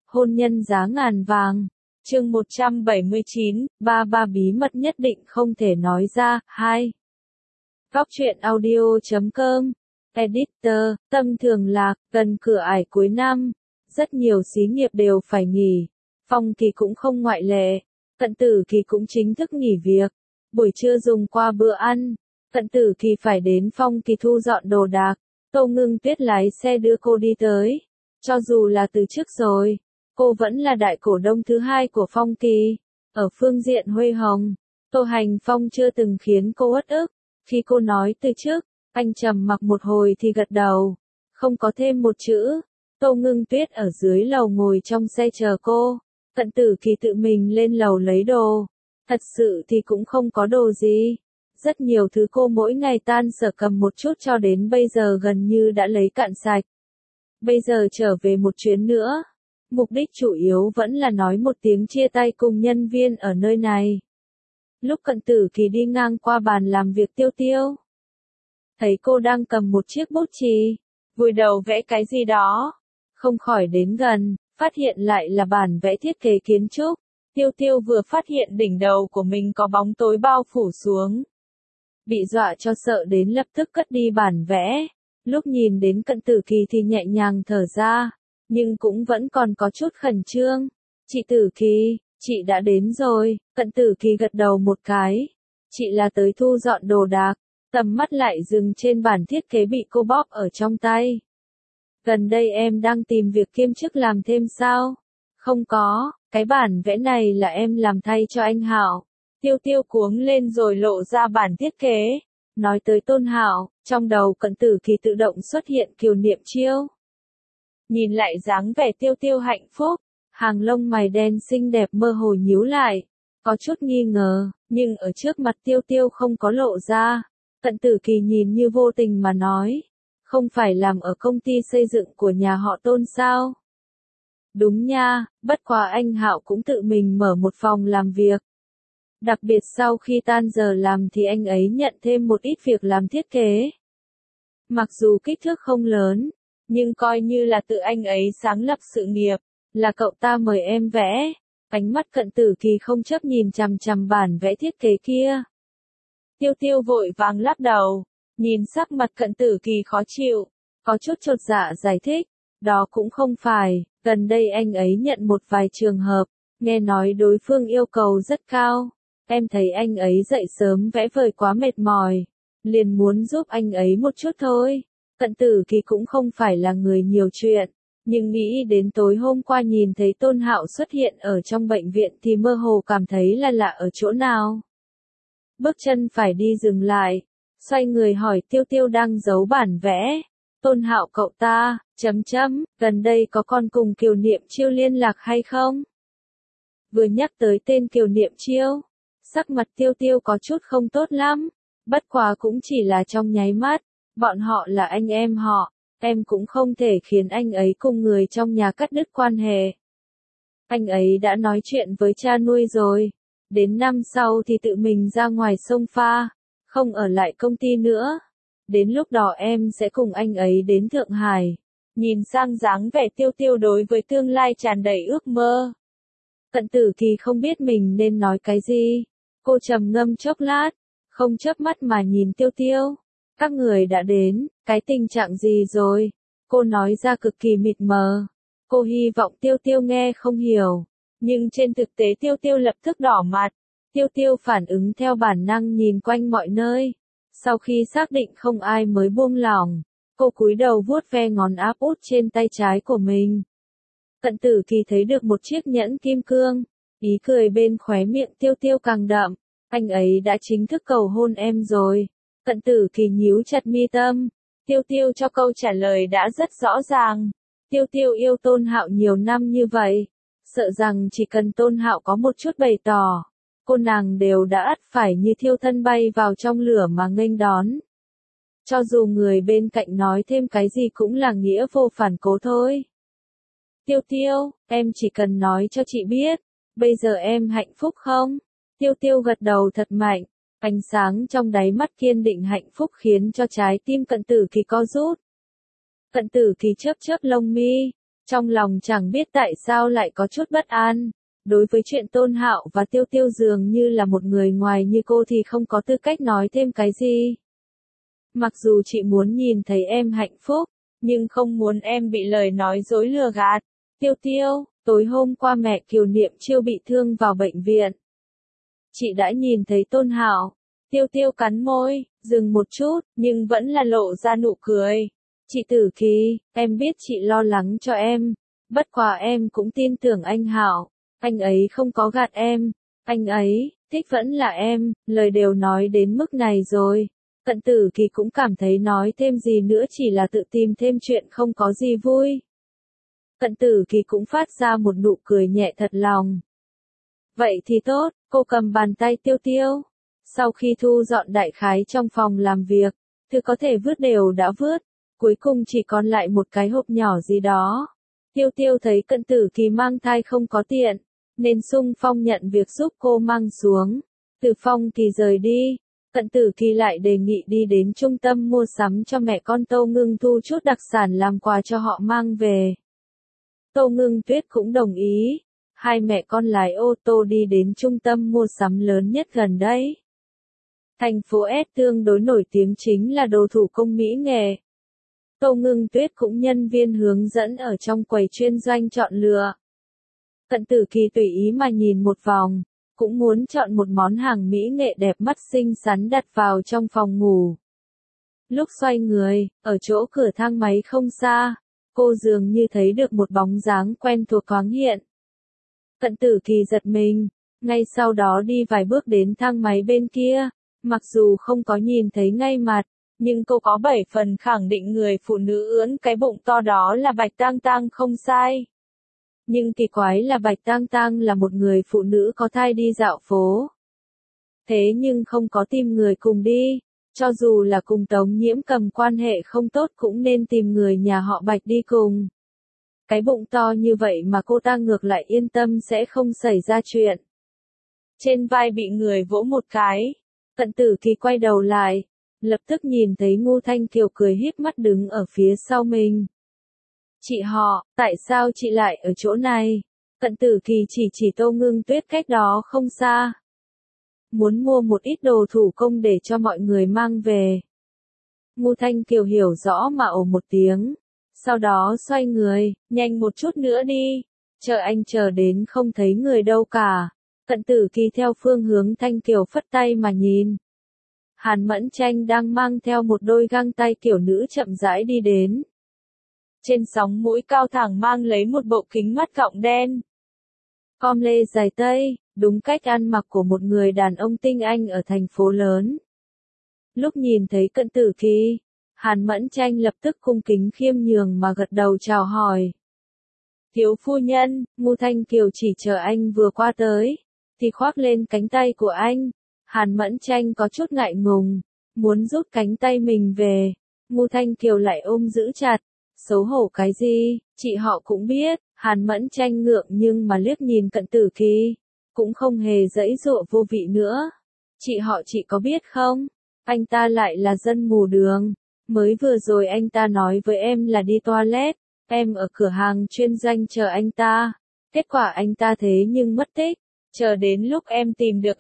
Hôn nhân giá ngàn vàng. Chương 179, ba bí mật nhất định không thể nói ra. 2. Góc truyện audio.com. Editor, Tâm Thường Lạc, gần cửa ải cuối năm. Rất nhiều xí nghiệp đều phải nghỉ. Phong Kỳ cũng không ngoại lệ. Cận Tử Kỳ cũng chính thức nghỉ việc. Buổi trưa dùng qua bữa ăn. Cận Tử Kỳ phải đến Phong Kỳ thu dọn đồ đạc. Tô Ngưng Tuyết lái xe đưa cô đi tới. Cho dù là từ trước rồi, cô vẫn là đại cổ đông thứ hai của Phong Kỳ. Ở phương diện huy hồng, Tô Hành Phong chưa từng khiến cô uất ức. Khi cô nói từ trước, anh trầm mặc một hồi thì gật đầu. Không có thêm một chữ. Tô Ngưng Tuyết ở dưới lầu ngồi trong xe chờ cô. Cận Tử Kỳ tự mình lên lầu lấy đồ. Thật sự thì cũng không có đồ gì. Rất nhiều thứ cô mỗi ngày tan sở cầm một chút cho đến bây giờ gần như đã lấy cạn sạch. Bây giờ trở về một chuyến nữa. Mục đích chủ yếu vẫn là nói một tiếng chia tay cùng nhân viên ở nơi này. Lúc Cận Tử Kỳ đi ngang qua bàn làm việc Tiêu Tiêu, thấy cô đang cầm một chiếc bút chì, vùi đầu vẽ cái gì đó. Không khỏi đến gần, phát hiện lại là bản vẽ thiết kế kiến trúc. Tiêu Tiêu vừa phát hiện đỉnh đầu của mình có bóng tối bao phủ xuống. Bị dọa cho sợ đến lập tức cất đi bản vẽ. Lúc nhìn đến Cận Tử Kỳ thì nhẹ nhàng thở ra, nhưng cũng vẫn còn có chút khẩn trương. Chị Tử Kỳ, chị đã đến rồi. Cận Tử Kỳ gật đầu một cái. Chị là tới thu dọn đồ đạc. Tầm mắt lại dừng trên bản thiết kế bị cô bóp ở trong tay. Gần đây em đang tìm việc kiêm chức làm thêm sao? Không có, cái bản vẽ này là em làm thay cho anh Hạo. Tiêu Tiêu cuống lên rồi lộ ra bản thiết kế. Nói tới Tôn Hạo, trong đầu Cận Tử Kỳ tự động xuất hiện Kiều Niệm Chiêu. Nhìn lại dáng vẻ Tiêu Tiêu hạnh phúc, hàng lông mày đen xinh đẹp mơ hồ nhíu lại, có chút nghi ngờ, nhưng ở trước mặt Tiêu Tiêu không có lộ ra. Cận Tử Kỳ nhìn như vô tình mà nói, không phải làm ở công ty xây dựng của nhà họ Tôn sao? Đúng nha, bất quá anh Hạo cũng tự mình mở một phòng làm việc. Đặc biệt sau khi tan giờ làm thì anh ấy nhận thêm một ít việc làm thiết kế. Mặc dù kích thước không lớn, nhưng coi như là tự anh ấy sáng lập sự nghiệp, là cậu ta mời em vẽ. Ánh mắt Cận Tử Kỳ không chấp nhìn chằm chằm bản vẽ thiết kế kia. Tiêu Tiêu vội vàng lắc đầu, nhìn sắc mặt Cận Tử Kỳ khó chịu, có chút chột dạ giải thích, đó cũng không phải, gần đây anh ấy nhận một vài trường hợp, nghe nói đối phương yêu cầu rất cao. Em thấy anh ấy dậy sớm vẽ vời quá mệt mỏi, liền muốn giúp anh ấy một chút thôi. Cận Tử Kỳ cũng không phải là người nhiều chuyện, nhưng nghĩ đến tối hôm qua nhìn thấy Tôn Hạo xuất hiện ở trong bệnh viện thì mơ hồ cảm thấy là lạ ở chỗ nào. Bước chân phải đi dừng lại, xoay người hỏi Tiêu Tiêu đang giấu bản vẽ. Tôn Hạo cậu ta, gần đây có con cùng Kiều Niệm Chiêu liên lạc hay không? Vừa nhắc tới tên Kiều Niệm Chiêu, sắc mặt Tiêu Tiêu có chút không tốt lắm, bất quá cũng chỉ là trong nháy mắt, bọn họ là anh em họ, em cũng không thể khiến anh ấy cùng người trong nhà cắt đứt quan hệ. Anh ấy đã nói chuyện với cha nuôi rồi, đến năm sau thì tự mình ra ngoài sông pha, không ở lại công ty nữa. Đến lúc đó em sẽ cùng anh ấy đến Thượng Hải. Nhìn sang dáng vẻ Tiêu Tiêu đối với tương lai tràn đầy ước mơ. Cận Tử Kỳ không biết mình nên nói cái gì. Cô trầm ngâm chốc lát, không chớp mắt mà nhìn Tiêu Tiêu. Các người đã đến, cái tình trạng gì rồi? Cô nói ra cực kỳ mịt mờ. Cô hy vọng Tiêu Tiêu nghe không hiểu. Nhưng trên thực tế Tiêu Tiêu lập tức đỏ mặt. Tiêu Tiêu phản ứng theo bản năng nhìn quanh mọi nơi. Sau khi xác định không ai mới buông lỏng, cô cúi đầu vuốt ve ngón áp út trên tay trái của mình. Cận Tử Kỳ thấy được một chiếc nhẫn kim cương, ý cười bên khóe miệng Tiêu Tiêu càng đậm. Anh ấy đã chính thức cầu hôn em rồi. Cận Tử Kỳ nhíu chặt mi tâm. Tiêu Tiêu cho câu trả lời đã rất rõ ràng. Tiêu Tiêu yêu Tôn Hạo nhiều năm như vậy, sợ rằng chỉ cần Tôn Hạo có một chút bày tỏ, cô nàng đều đã ắt phải như thiêu thân bay vào trong lửa mà nghênh đón. Cho dù người bên cạnh nói thêm cái gì cũng là nghĩa vô phản cố thôi. Tiêu Tiêu, em chỉ cần nói cho chị biết, bây giờ em hạnh phúc không? Tiêu Tiêu gật đầu thật mạnh, ánh sáng trong đáy mắt kiên định hạnh phúc khiến cho trái tim Cận Tử Kỳ co rút. Cận Tử Kỳ chớp chớp lông mi, Trong lòng chẳng biết tại sao lại có chút bất an. Đối với chuyện Tôn Hạo và Tiêu Tiêu dường như là một người ngoài như cô thì không có tư cách nói thêm cái gì. Mặc dù chị muốn nhìn thấy em hạnh phúc, nhưng không muốn em bị lời nói dối lừa gạt. Tiêu Tiêu, tối hôm qua mẹ Kiều Niệm Chiêu bị thương vào bệnh viện. Chị đã nhìn thấy Tôn Hạo. Tiêu Tiêu cắn môi, dừng một chút, nhưng vẫn là lộ ra nụ cười. Chị Tử Kỳ, em biết chị lo lắng cho em. Bất quá em cũng tin tưởng anh Hạo. Anh ấy không có gạt em. Anh ấy, thích vẫn là em, lời đều nói đến mức này rồi. Cận Tử Kỳ cũng cảm thấy nói thêm gì nữa chỉ là tự tìm thêm chuyện không có gì vui. Cận Tử Kỳ cũng phát ra một nụ cười nhẹ thật lòng. Vậy thì tốt, cô cầm bàn tay Tiêu Tiêu. Sau khi thu dọn đại khái trong phòng làm việc, thứ có thể vứt đều đã vứt, cuối cùng chỉ còn lại một cái hộp nhỏ gì đó. Tiêu Tiêu thấy Cận Tử Kỳ mang thai không có tiện, nên xung phong nhận việc giúp cô mang xuống. Từ Phong Kỳ rời đi, Cận Tử Kỳ lại đề nghị đi đến trung tâm mua sắm cho mẹ con Tô Ngưng Thu chút đặc sản làm quà cho họ mang về. Tô Ngưng Tuyết cũng đồng ý. Hai mẹ con lái ô tô đi đến trung tâm mua sắm lớn nhất gần đây. Thành phố S tương đối nổi tiếng chính là đồ thủ công mỹ nghệ. Tô Ngưng Tuyết cũng nhân viên hướng dẫn ở trong quầy chuyên doanh chọn lựa. Cận Tử Kỳ tùy ý mà nhìn một vòng, cũng muốn chọn một món hàng mỹ nghệ đẹp mắt xinh xắn đặt vào trong phòng ngủ. Lúc xoay người, ở chỗ cửa thang máy không xa, cô dường như thấy được một bóng dáng quen thuộc thoáng hiện. Cận Tử Kỳ giật mình, ngay sau đó đi vài bước đến thang máy bên kia, mặc dù không có nhìn thấy ngay mặt, nhưng cô có 7 phần khẳng định người phụ nữ ưỡn cái bụng to đó là Bạch Tang Tang không sai. Nhưng kỳ quái là Bạch Tang Tang là một người phụ nữ có thai đi dạo phố. Thế nhưng không có tìm người cùng đi, cho dù là cùng Tống Nhiễm Cầm quan hệ không tốt cũng nên tìm người nhà họ Bạch đi cùng. Cái bụng to như vậy mà cô ta ngược lại yên tâm sẽ không xảy ra chuyện. Trên vai bị người vỗ một cái, Cận Tử Kỳ quay đầu lại, lập tức nhìn thấy Ngô Thanh Kiều cười híp mắt đứng ở phía sau mình. Chị họ, tại sao chị lại ở chỗ này? Cận Tử Kỳ chỉ Tô Ngưng Tuyết cách đó không xa. Muốn mua một ít đồ thủ công để cho mọi người mang về. Ngô Thanh Kiều hiểu rõ mà ồ một tiếng. Sau đó xoay người, nhanh một chút nữa đi. Anh chờ đến không thấy người đâu cả. Cận Tử Kỳ theo phương hướng Thanh Kiều phất tay mà nhìn. Hàn Mẫn Tranh đang mang theo một đôi găng tay kiểu nữ chậm rãi đi đến. Trên sóng mũi cao thẳng mang lấy một bộ kính mắt gọng đen. Com lê dài tây, đúng cách ăn mặc của một người đàn ông tinh anh ở thành phố lớn. Lúc nhìn thấy Cận Tử Kỳ, Hàn Mẫn Tranh lập tức cung kính khiêm nhường mà gật đầu chào hỏi. Thiếu phu nhân, Ngô Thanh Kiều chỉ chờ anh vừa qua tới, thì khoác lên cánh tay của anh. Hàn Mẫn Tranh có chút ngại ngùng, muốn rút cánh tay mình về. Ngô Thanh Kiều lại ôm giữ chặt, xấu hổ cái gì, chị họ cũng biết. Hàn Mẫn Tranh ngượng nhưng mà liếc nhìn Cận Tử Kỳ, cũng không hề giãy giụa vô vị nữa. Chị họ chị có biết không, anh ta lại là dân mù đường. Mới vừa rồi anh ta nói với em là đi toilet, em ở cửa hàng chuyên doanh chờ anh ta. Kết quả anh ta thế nhưng mất tích. Chờ đến lúc em tìm được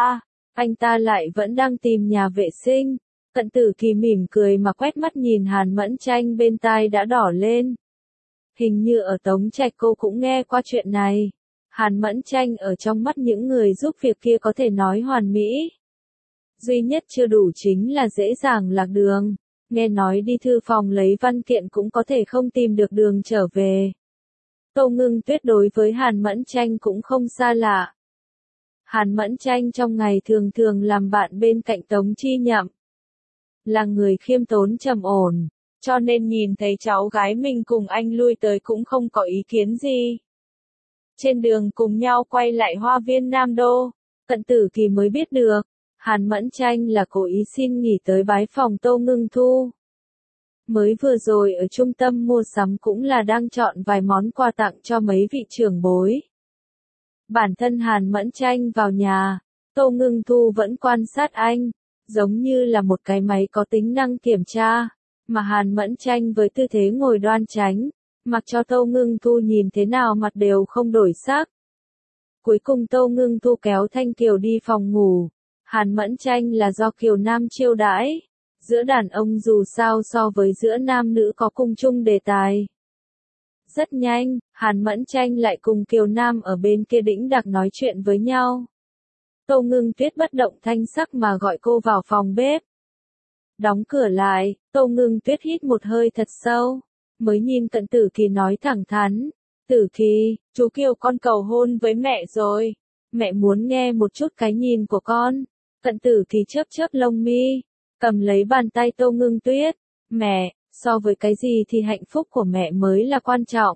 anh ta lại vẫn đang tìm nhà vệ sinh. Cận Tử Kỳ mỉm cười mà quét mắt nhìn Hàn Mẫn Tranh bên tai đã đỏ lên. Hình như ở Tống Trạch cô cũng nghe qua chuyện này. Hàn Mẫn Tranh ở trong mắt những người giúp việc kia có thể nói hoàn mỹ. Duy nhất chưa đủ chính là dễ dàng lạc đường. Nghe nói đi thư phòng lấy văn kiện cũng có thể không tìm được đường trở về. Tô Ngưng Tuyết đối với Hàn Mẫn Tranh cũng không xa lạ. Hàn Mẫn Tranh trong ngày thường thường làm bạn bên cạnh Tống Chi Nhậm. Là người khiêm tốn trầm ổn, cho nên nhìn thấy cháu gái mình cùng anh lui tới cũng không có ý kiến gì. Trên đường cùng nhau quay lại Hoa viên Nam Đô, Cận Tử Kỳ mới biết được, Hàn Mẫn Tranh là cố ý xin nghỉ tới bái phòng Tô Ngưng Thu. Mới vừa rồi ở trung tâm mua sắm cũng là đang chọn vài món quà tặng cho mấy vị trưởng bối. Bản thân Hàn Mẫn Tranh vào nhà, Tô Ngưng Thu vẫn quan sát anh, giống như là một cái máy có tính năng kiểm tra, mà Hàn Mẫn Tranh với tư thế ngồi đoan chánh, mặc cho Tâu Ngưng Thu nhìn thế nào mặt đều không đổi sắc. Cuối cùng Tâu Ngưng Thu kéo Thanh Kiều đi phòng ngủ. Hàn Mẫn Tranh là do Kiều Nam chiêu đãi. Giữa đàn ông dù sao so với giữa nam nữ có cùng chung đề tài. Rất nhanh, Hàn Mẫn Tranh lại cùng Kiều Nam ở bên kia đĩnh đạc nói chuyện với nhau. Tâu Ngưng Tuyết bất động thanh sắc mà gọi cô vào phòng bếp. Đóng cửa lại, Tâu Ngưng Tuyết hít một hơi thật sâu, mới nhìn Cận Tử Kỳ nói thẳng thắn. Tử Kỳ, chú Kiều con cầu hôn với mẹ rồi. Mẹ muốn nghe một chút cái nhìn của con. Cận Tử Kỳ chớp chớp lông mi, cầm lấy bàn tay Tâu Ngưng Tuyết. Mẹ, so với cái gì thì hạnh phúc của mẹ mới là quan trọng.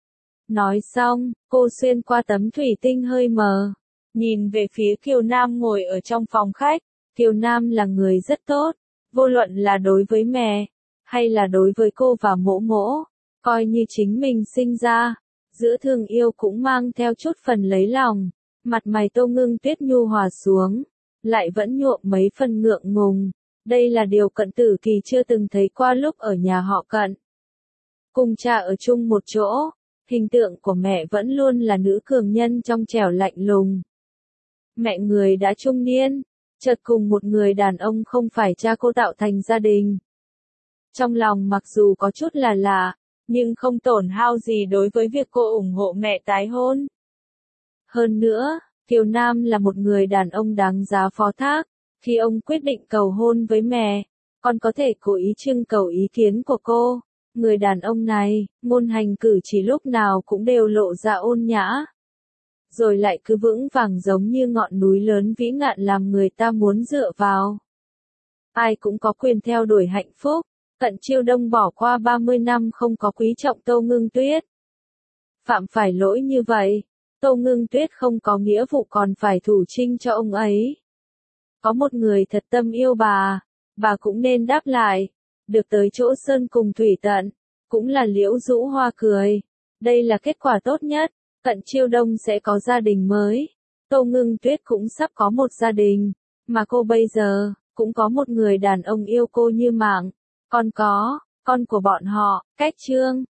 Nói xong, cô xuyên qua tấm thủy tinh hơi mờ, nhìn về phía Kiều Nam ngồi ở trong phòng khách. Kiều Nam là người rất tốt, vô luận là đối với mẹ, hay là đối với cô và Mỗ Mỗ, coi như chính mình sinh ra. Giữa thương yêu cũng mang theo chút phần lấy lòng. Mặt mày Tâu Ngưng Tuyết nhu hòa xuống, lại vẫn nhuộm mấy phần ngượng ngùng. Đây là điều Cận Tử Kỳ chưa từng thấy qua lúc ở nhà họ Cận. Cùng cha ở chung một chỗ, hình tượng của mẹ vẫn luôn là nữ cường nhân trong trẻo lạnh lùng. Mẹ người đã trung niên, chợt cùng một người đàn ông không phải cha cô tạo thành gia đình. Trong lòng mặc dù có chút là lạ, nhưng không tổn hao gì đối với việc cô ủng hộ mẹ tái hôn. Hơn nữa, Kiều Nam là một người đàn ông đáng giá phó thác. Khi ông quyết định cầu hôn với mẹ, con có thể cố ý trưng cầu ý kiến của cô. Người đàn ông này, ngôn hành cử chỉ lúc nào cũng đều lộ ra ôn nhã. Rồi lại cứ vững vàng giống như ngọn núi lớn vĩ ngạn làm người ta muốn dựa vào. Ai cũng có quyền theo đuổi hạnh phúc. Cận Chiêu Đông bỏ qua 30 năm không có quý trọng Tâu Ngưng Tuyết. Phạm phải lỗi như vậy, Tâu Ngưng Tuyết không có nghĩa vụ còn phải thủ trinh cho ông ấy. Có một người thật tâm yêu bà cũng nên đáp lại. Được tới chỗ sơn cùng thủy tận, cũng là Liễu Dũ Hoa cười. Đây là kết quả tốt nhất. Cận Chiêu Đông sẽ có gia đình mới. Tâu Ngưng Tuyết cũng sắp có một gia đình. Mà cô bây giờ, cũng có một người đàn ông yêu cô như mạng. Con của bọn họ, Cách Trương.